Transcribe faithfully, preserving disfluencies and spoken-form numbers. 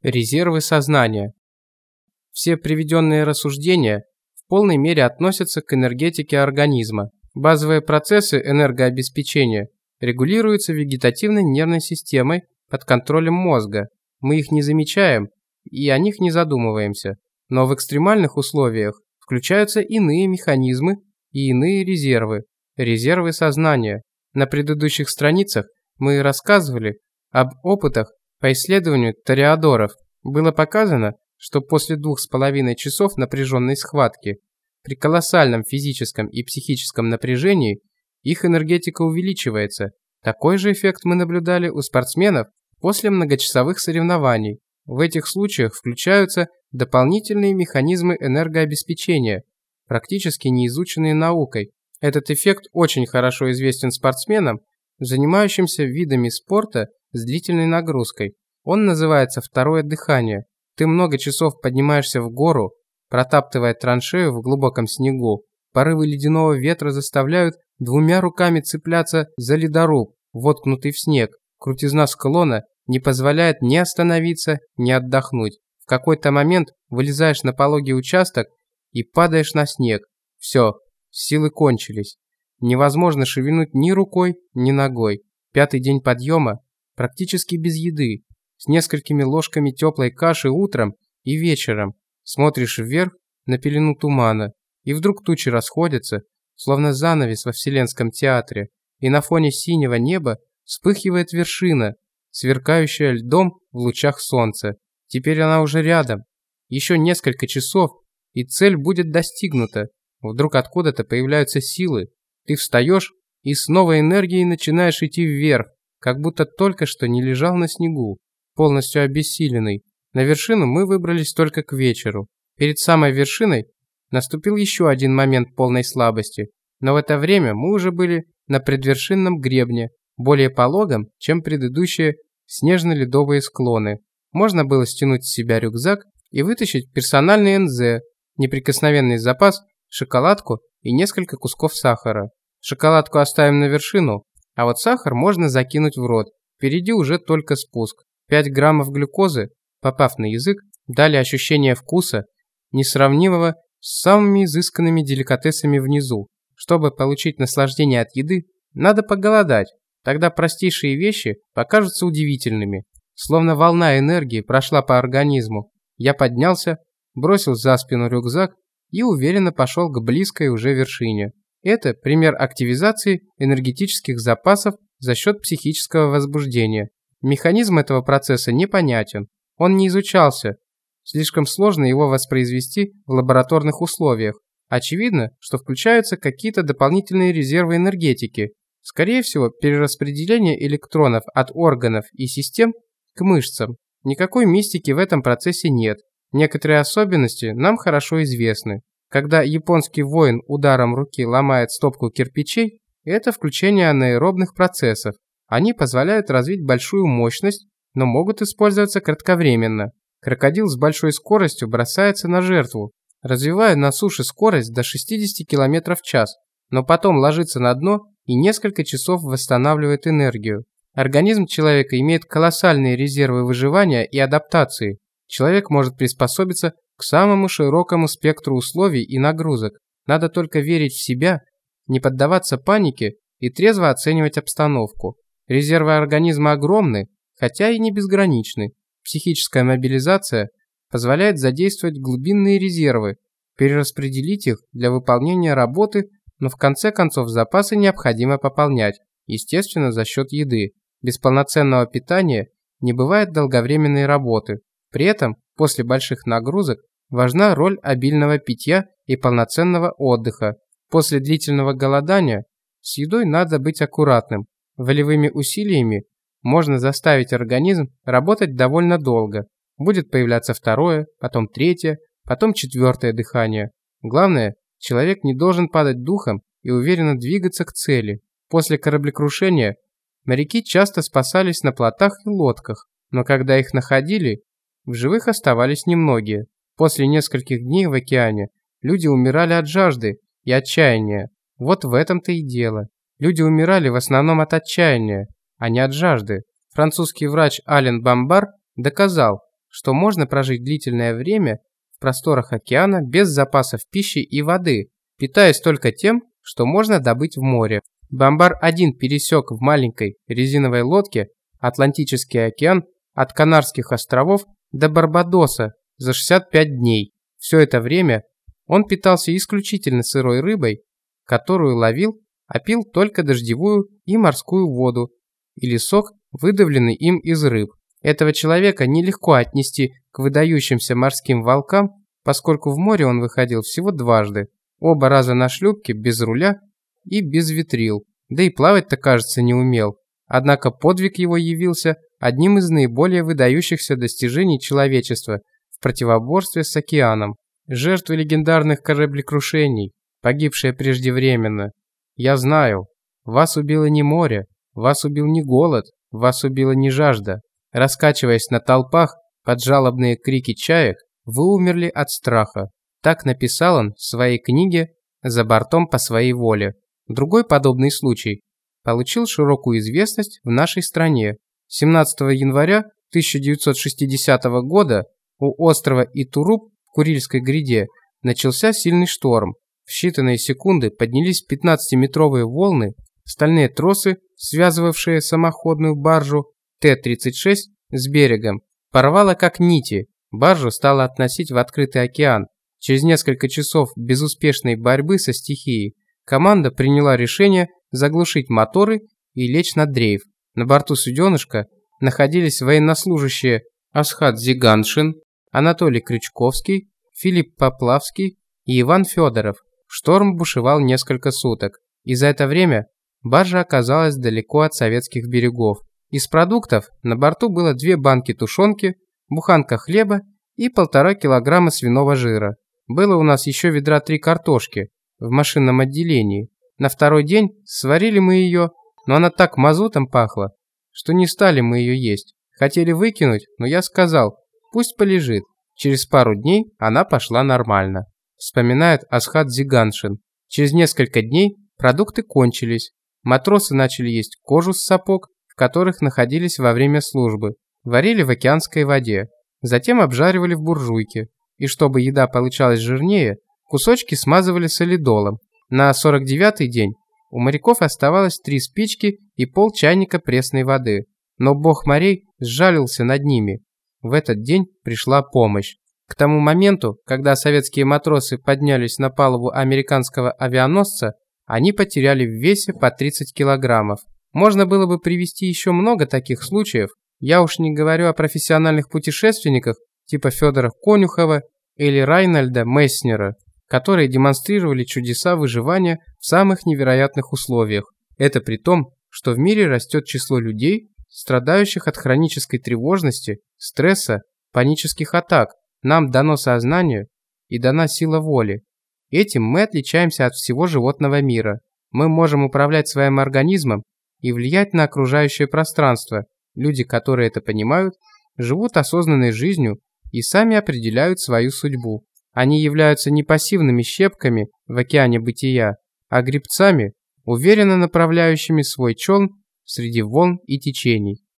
Резервы сознания. Все приведенные рассуждения в полной мере относятся к энергетике организма. Базовые процессы энергообеспечения регулируются вегетативной нервной системой под контролем мозга. Мы их не замечаем и о них не задумываемся. Но в экстремальных условиях включаются иные механизмы и иные резервы. Резервы сознания. На предыдущих страницах мы рассказывали об опытах по исследованию тореадоров. Было показано, что после двух с половиной часов напряженной схватки, при колоссальном физическом и психическом напряжении, их энергетика увеличивается. Такой же эффект мы наблюдали у спортсменов после многочасовых соревнований. В этих случаях включаются дополнительные механизмы энергообеспечения, практически не изученные наукой. Этот эффект очень хорошо известен спортсменам, занимающимся видами спорта с длительной нагрузкой. Он называется второе дыхание. Ты много часов поднимаешься в гору, протаптывая траншею в глубоком снегу. Порывы ледяного ветра заставляют двумя руками цепляться за ледоруб, воткнутый в снег. Крутизна склона не позволяет ни остановиться, ни отдохнуть. В какой-то момент вылезаешь на пологий участок и падаешь на снег. Все, силы кончились. Невозможно шевельнуть ни рукой, ни ногой. Пятый день подъема практически без еды, с несколькими ложками теплой каши утром и вечером. Смотришь вверх на пелену тумана, и вдруг тучи расходятся, словно занавес во Вселенском театре, и на фоне синего неба вспыхивает вершина, сверкающая льдом в лучах солнца. Теперь она уже рядом. Еще несколько часов, и цель будет достигнута. Вдруг откуда-то появляются силы. Ты встаешь и с новой энергией начинаешь идти вверх, как будто только что не лежал на снегу, полностью обессиленный. На вершину мы выбрались только к вечеру. Перед самой вершиной наступил еще один момент полной слабости, но в это время мы уже были на предвершинном гребне, более пологом, чем предыдущие снежно-ледовые склоны. Можно было стянуть с себя рюкзак и вытащить персональный эн зэ, неприкосновенный запас, шоколадку и несколько кусков сахара. Шоколадку оставим на вершину, а вот сахар можно закинуть в рот. Впереди уже только спуск. пять граммов глюкозы, попав на язык, дали ощущение вкуса, несравнимого с самыми изысканными деликатесами внизу. Чтобы получить наслаждение от еды, надо поголодать. Тогда простейшие вещи покажутся удивительными. Словно волна энергии прошла по организму. Я поднялся, бросил за спину рюкзак и уверенно пошел к близкой уже вершине. Это пример активизации энергетических запасов за счет психического возбуждения. Механизм этого процесса непонятен. Он не изучался. Слишком сложно его воспроизвести в лабораторных условиях. Очевидно, что включаются какие-то дополнительные резервы энергетики. Скорее всего, перераспределение электронов от органов и систем к мышцам. Никакой мистики в этом процессе нет. Некоторые особенности нам хорошо известны. Когда японский воин ударом руки ломает стопку кирпичей, это включение анаэробных процессов. Они позволяют развить большую мощность, но могут использоваться кратковременно. Крокодил с большой скоростью бросается на жертву, развивая на суше скорость до шестидесяти километров в час, но потом ложится на дно и несколько часов восстанавливает энергию. Организм человека имеет колоссальные резервы выживания и адаптации. Человек может приспособиться к самому широкому спектру условий и нагрузок. Надо только верить в себя, не поддаваться панике и трезво оценивать обстановку. Резервы организма огромны, хотя и не безграничны. Психическая мобилизация позволяет задействовать глубинные резервы, перераспределить их для выполнения работы, но в конце концов запасы необходимо пополнять, естественно, за счет еды. Без полноценного питания не бывает долговременной работы. При этом, после больших нагрузок, важна роль обильного питья и полноценного отдыха. После длительного голодания с едой надо быть аккуратным. Волевыми усилиями можно заставить организм работать довольно долго. Будет появляться второе, потом третье, потом четвертое дыхание. Главное, человек не должен падать духом и уверенно двигаться к цели. После кораблекрушения моряки часто спасались на плотах и лодках, но когда их находили, в живых оставались немногие. После нескольких дней в океане люди умирали от жажды и отчаяния. Вот в этом-то и дело. Люди умирали в основном от отчаяния, а не от жажды. Французский врач Ален Бамбар доказал, что можно прожить длительное время в просторах океана без запасов пищи и воды, питаясь только тем, что можно добыть в море. Бомбар один пересек в маленькой резиновой лодке Атлантический океан от Канарских островов до Барбадоса за шестьдесят пять дней. Все это время он питался исключительно сырой рыбой, которую ловил, а пил только дождевую и морскую воду или сок, выдавленный им из рыб. Этого человека нелегко отнести к выдающимся морским волкам, поскольку в море он выходил всего дважды, оба раза на шлюпке без руля и без ветрил, да и плавать-то, кажется, не умел. Однако подвиг его явился одним из наиболее выдающихся достижений человечества в противоборстве с океаном. Жертвы легендарных кораблекрушений, погибшие преждевременно. Я знаю, вас убило не море, вас убил не голод, вас убила не жажда. Раскачиваясь на толпах под жалобные крики чаек, вы умерли от страха. Так написал он в своей книге «За бортом по своей воле». Другой подобный случай получил широкую известность в нашей стране. семнадцатого января тысяча девятьсот шестидесятого года у острова Итуруп в Курильской гряде начался сильный шторм. В считанные секунды поднялись пятнадцатиметровые волны, стальные тросы, связывавшие самоходную баржу Т тридцать шесть с берегом, порвало как нити. Баржу стало относить в открытый океан. Через несколько часов безуспешной борьбы со стихией команда приняла решение заглушить моторы и лечь на дрейф. На борту суденышка находились военнослужащие Асхат Зиганшин, Анатолий Крючковский, Филипп Поплавский и Иван Федоров. Шторм бушевал несколько суток, и за это время баржа оказалась далеко от советских берегов. Из продуктов на борту было две банки тушенки, буханка хлеба и полтора килограмма свиного жира. Было у нас еще ведра три картошки в машинном отделении. На второй день сварили мы ее, но она так мазутом пахла, что не стали мы ее есть. Хотели выкинуть, но я сказал, пусть полежит. Через пару дней она пошла нормально. Вспоминает Асхат Зиганшин. Через несколько дней продукты кончились. Матросы начали есть кожу с сапог, в которых находились во время службы. Варили в океанской воде. Затем обжаривали в буржуйке. И чтобы еда получалась жирнее, кусочки смазывали солидолом. На сорок девятый день у моряков оставалось три спички и пол чайника пресной воды. Но бог морей сжалился над ними. В этот день пришла помощь. К тому моменту, когда советские матросы поднялись на палубу американского авианосца, они потеряли в весе по тридцать килограммов. Можно было бы привести еще много таких случаев. Я уж не говорю о профессиональных путешественниках типа Федора Конюхова или Райнольда Месснера, которые демонстрировали чудеса выживания в самых невероятных условиях. Это при том, что в мире растет число людей, страдающих от хронической тревожности, стресса, панических атак. Нам дано сознание и дана сила воли. Этим мы отличаемся от всего животного мира. Мы можем управлять своим организмом и влиять на окружающее пространство. Люди, которые это понимают, живут осознанной жизнью и сами определяют свою судьбу. Они являются не пассивными щепками в океане бытия, а гребцами, уверенно направляющими свой челн среди волн и течений.